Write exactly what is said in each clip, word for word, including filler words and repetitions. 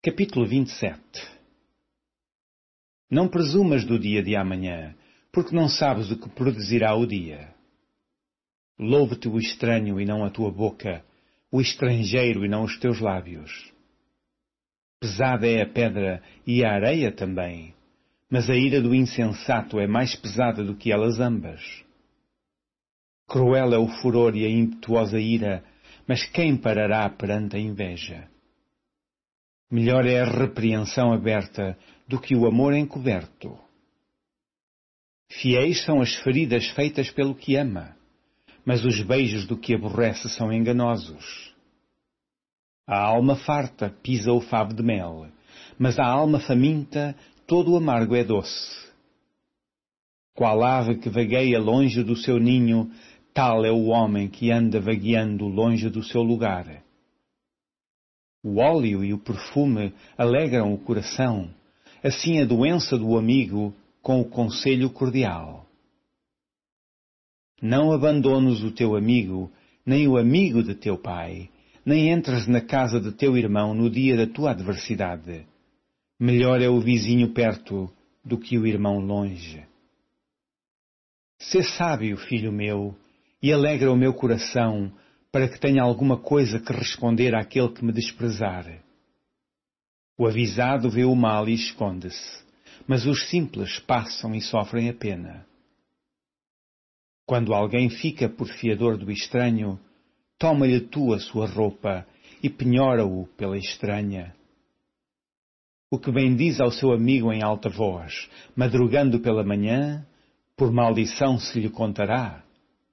Capítulo vinte e sete. Não presumas do dia de amanhã, porque não sabes o que produzirá o dia. Louve-te o estranho e não a tua boca, o estrangeiro e não os teus lábios. Pesada é a pedra e a areia também, mas a ira do insensato é mais pesada do que elas ambas. Cruel é o furor e a impetuosa ira, mas quem parará perante a inveja? Melhor é a repreensão aberta do que o amor encoberto. Fiéis são as feridas feitas pelo que ama, mas os beijos do que aborrece são enganosos. A alma farta pisa o favo de mel, mas a alma faminta todo o amargo é doce. Qual ave que vagueia longe do seu ninho, tal é o homem que anda vagueando longe do seu lugar. O óleo e o perfume alegram o coração, assim a doença do amigo com o conselho cordial. Não abandones o teu amigo, nem o amigo de teu pai, nem entres na casa de teu irmão no dia da tua adversidade. Melhor é o vizinho perto do que o irmão longe. Sê sábio, filho meu, e alegra o meu coração, para que tenha alguma coisa que responder àquele que me desprezar. O avisado vê o mal e esconde-se, mas os simples passam e sofrem a pena. Quando alguém fica por fiador do estranho, toma-lhe tu a sua roupa e penhora-o pela estranha. O que bendiz ao seu amigo em alta voz, madrugando pela manhã, por maldição se lhe contará.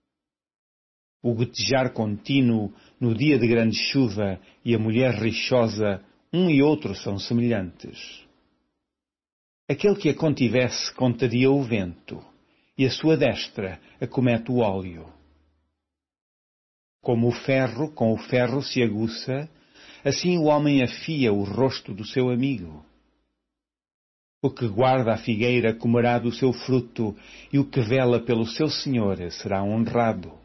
O gotejar contínuo no dia de grande chuva e a mulher rixosa, um e outro são semelhantes. Aquele que a contivesse contaria o vento, e a sua destra acomete o óleo. Como o ferro com o ferro se aguça, assim o homem afia o rosto do seu amigo. O que guarda a figueira comerá do seu fruto, e o que vela pelo seu senhor será honrado.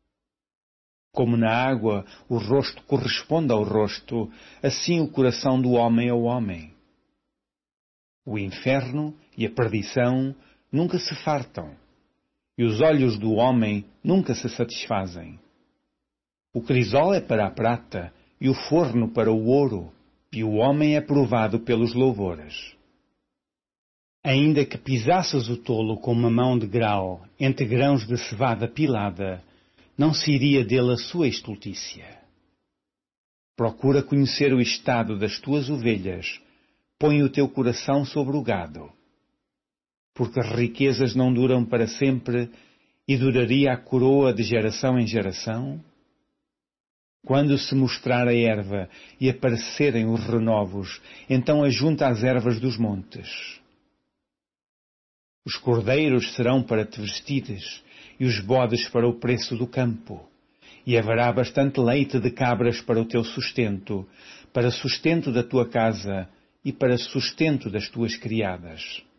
Como na água o rosto corresponde ao rosto, assim o coração do homem ao homem. O inferno e a perdição nunca se fartam, e os olhos do homem nunca se satisfazem. O crisol é para a prata, e o forno para o ouro, e o homem é provado pelos louvores. Ainda que pisasses o tolo com uma mão de grau, entre grãos de cevada pilada, não se iria dele a sua estultícia. Procura conhecer o estado das tuas ovelhas, põe o teu coração sobre o gado. Porque as riquezas não duram para sempre, e duraria a coroa de geração em geração? Quando se mostrar a erva e aparecerem os renovos, então ajunta as ervas dos montes. Os cordeiros serão para te vestires, e os bodes para o preço do campo. E haverá bastante leite de cabras para o teu sustento, para sustento da tua casa e para sustento das tuas criadas.